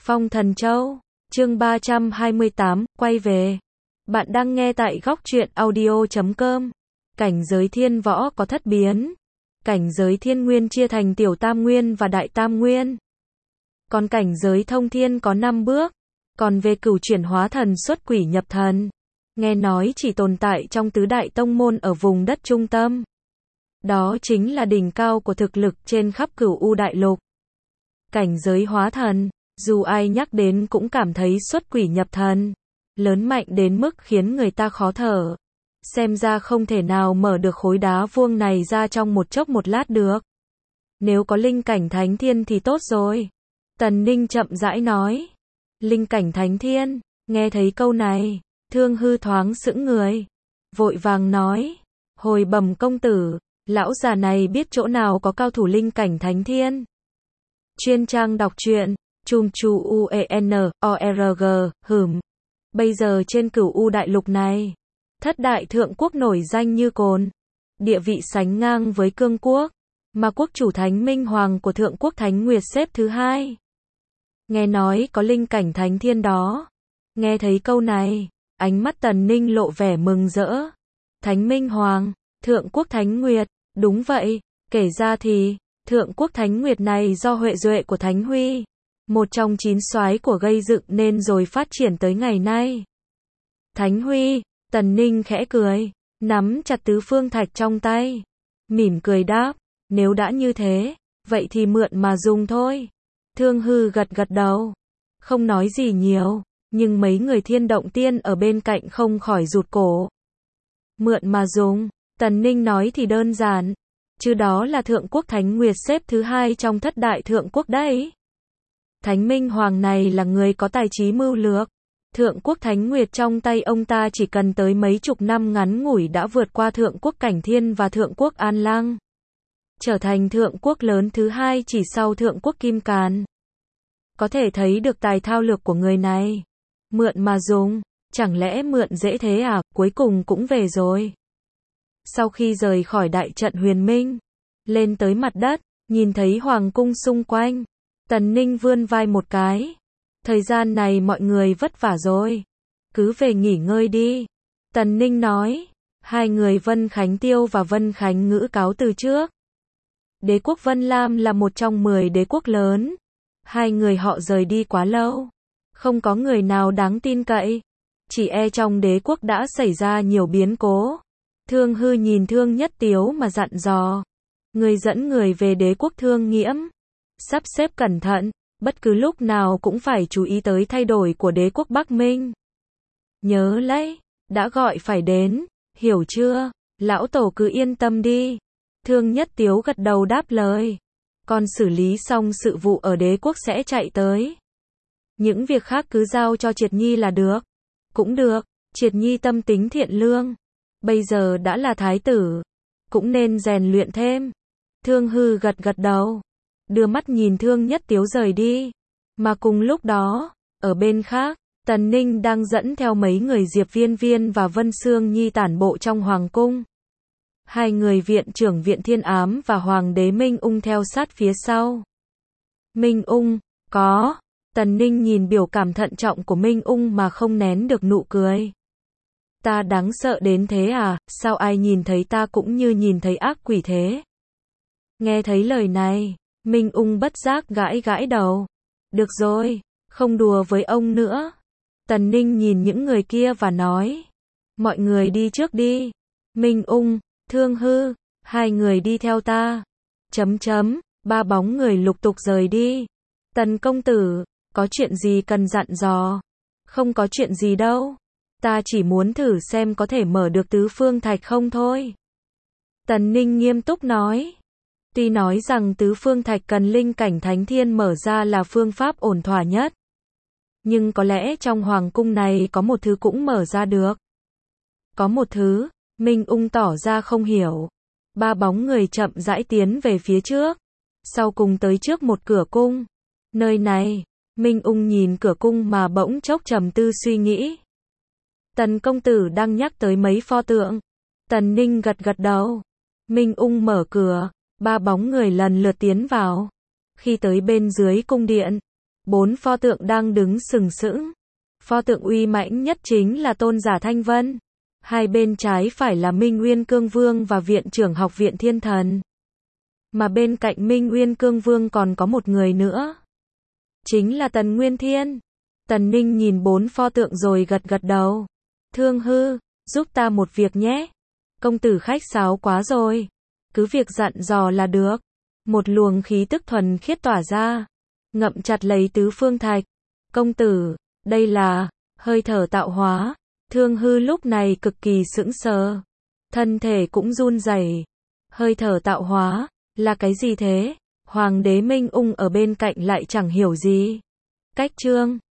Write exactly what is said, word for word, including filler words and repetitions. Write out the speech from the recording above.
Phong Thần Châu, chương ba trăm hai mươi tám, quay về. Bạn đang nghe tại góc truyện audio chấm com. Cảnh giới thiên võ có thất biến. Cảnh giới thiên nguyên chia thành tiểu tam nguyên và đại tam nguyên. Còn cảnh giới thông thiên có năm bước. Còn về cửu chuyển hóa thần xuất quỷ nhập thần, nghe nói chỉ tồn tại trong tứ đại tông môn ở vùng đất trung tâm. Đó chính là đỉnh cao của thực lực trên khắp cửu u đại lục. Cảnh giới hóa thần, dù ai nhắc đến cũng cảm thấy xuất quỷ nhập thần, lớn mạnh đến mức khiến người ta khó thở. Xem ra không thể nào mở được khối đá vuông này ra trong một chốc một lát được. Nếu có linh cảnh thánh thiên thì tốt rồi. Tần Ninh chậm rãi nói. Linh cảnh thánh thiên, nghe thấy câu này, Thương Hư thoáng sững người. Vội vàng nói, hồi bẩm công tử, lão già này biết chỗ nào có cao thủ linh cảnh thánh thiên. Chuyên trang đọc truyện, chùm chu u e n o r g, hửm. Bây giờ trên cửu u đại lục này, thất đại thượng quốc nổi danh như cồn, địa vị sánh ngang với cương quốc, mà quốc chủ Thánh Minh Hoàng của thượng quốc Thánh Nguyệt xếp thứ hai. Nghe nói có linh cảnh thánh thiên đó. Nghe thấy câu này, ánh mắt Tần Ninh lộ vẻ mừng rỡ. Thánh Minh Hoàng, thượng quốc Thánh Nguyệt, đúng vậy, kể ra thì, thượng quốc Thánh Nguyệt này do huệ duệ của Thánh Huy, một trong chín soái của gây dựng nên rồi phát triển tới ngày nay. Thánh Huy, Tần Ninh khẽ cười, nắm chặt tứ phương thạch trong tay, mỉm cười đáp, nếu đã như thế, vậy thì mượn mà dùng thôi. Thương Hư gật gật đầu, không nói gì nhiều, nhưng mấy người thiên động tiên ở bên cạnh không khỏi rụt cổ. Mượn mà dùng, Tần Ninh nói thì đơn giản, chứ đó là thượng quốc Thánh Nguyệt xếp thứ hai trong thất đại thượng quốc đấy. Thánh Minh Hoàng này là người có tài trí mưu lược. Thượng quốc Thánh Nguyệt trong tay ông ta chỉ cần tới mấy chục năm ngắn ngủi đã vượt qua thượng quốc Cảnh Thiên và thượng quốc An Lăng, trở thành thượng quốc lớn thứ hai chỉ sau thượng quốc Kim Càn. Có thể thấy được tài thao lược của người này. Mượn mà dùng, chẳng lẽ mượn dễ thế à, cuối cùng cũng về rồi. Sau khi rời khỏi đại trận huyền minh, lên tới mặt đất, nhìn thấy hoàng cung xung quanh, Tần Ninh vươn vai một cái. Thời gian này mọi người vất vả rồi, cứ về nghỉ ngơi đi. Tần Ninh nói. Hai người Vân Khánh Tiêu và Vân Khánh Ngữ cáo từ trước. Đế quốc Vân Lam là một trong mười đế quốc lớn. Hai người họ rời đi quá lâu, không có người nào đáng tin cậy. Chỉ e trong đế quốc đã xảy ra nhiều biến cố. Thương Hư nhìn Thương Nhất Tiếu mà dặn dò. Người dẫn người về đế quốc Thương Nghiễm, sắp xếp cẩn thận, bất cứ lúc nào cũng phải chú ý tới thay đổi của đế quốc Bắc Minh. Nhớ lấy, đã gọi phải đến, hiểu chưa? Lão tổ cứ yên tâm đi. Thương Nhất Tiếu gật đầu đáp lời. Còn xử lý xong sự vụ ở đế quốc sẽ chạy tới. Những việc khác cứ giao cho Triệt Nhi là được. Cũng được, Triệt Nhi tâm tính thiện lương. Bây giờ đã là thái tử, cũng nên rèn luyện thêm. Thương Hư gật gật đầu, đưa mắt nhìn Thương Nhất Tiếu rời đi. Mà cùng lúc đó, ở bên khác, Tần Ninh đang dẫn theo mấy người Diệp Viên Viên và Vân Sương Nhi tản bộ trong hoàng cung. Hai người viện trưởng viện Thiên Ám và Hoàng đế Minh Ung theo sát phía sau. Minh Ung, có. Tần Ninh nhìn biểu cảm thận trọng của Minh Ung mà không nén được nụ cười. Ta đáng sợ đến thế à, sao ai nhìn thấy ta cũng như nhìn thấy ác quỷ thế? Nghe thấy lời này, Minh Ung bất giác gãi gãi đầu. Được rồi, không đùa với ông nữa. Tần Ninh nhìn những người kia và nói. Mọi người đi trước đi. Minh Ung, Thương Hư, hai người đi theo ta. Chấm chấm, ba bóng người lục tục rời đi. Tần công tử, có chuyện gì cần dặn dò? Không có chuyện gì đâu. Ta chỉ muốn thử xem có thể mở được tứ phương thạch không thôi. Tần Ninh nghiêm túc nói. Tuy nói rằng tứ phương thạch cần linh cảnh thánh thiên mở ra là phương pháp ổn thỏa nhất, nhưng có lẽ trong hoàng cung này có một thứ cũng mở ra được. Có một thứ, Minh Ung tỏ ra không hiểu. Ba bóng người chậm rãi tiến về phía trước, sau cùng tới trước một cửa cung. Nơi này, Minh Ung nhìn cửa cung mà bỗng chốc trầm tư suy nghĩ. Tần công tử đang nhắc tới mấy pho tượng. Tần Ninh gật gật đầu. Minh Ung mở cửa, ba bóng người lần lượt tiến vào. Khi tới bên dưới cung điện, Bốn pho tượng đang đứng sừng sững. Pho tượng uy mãnh nhất chính là Tôn giả Thanh Vân. Hai bên trái phải là Minh Uyên Cương Vương và Viện trưởng Học viện Thiên Thần. Mà bên cạnh Minh Uyên Cương Vương còn có một người nữa. Chính là Tần Nguyên Thiên. Tần Ninh nhìn bốn pho tượng rồi gật gật đầu. Thương Hư, giúp ta một việc nhé. Công tử khách sáo quá rồi. Cứ việc dặn dò là được. Một luồng khí tức thuần khiết tỏa ra. Ngậm chặt lấy tứ phương thạch. Công tử, đây là hơi thở tạo hóa. Thương Hư lúc này cực kỳ sững sờ. Thân thể cũng run rẩy. Hơi thở tạo hóa, là cái gì thế? Hoàng đế Minh Ung ở bên cạnh lại chẳng hiểu gì. Cách chương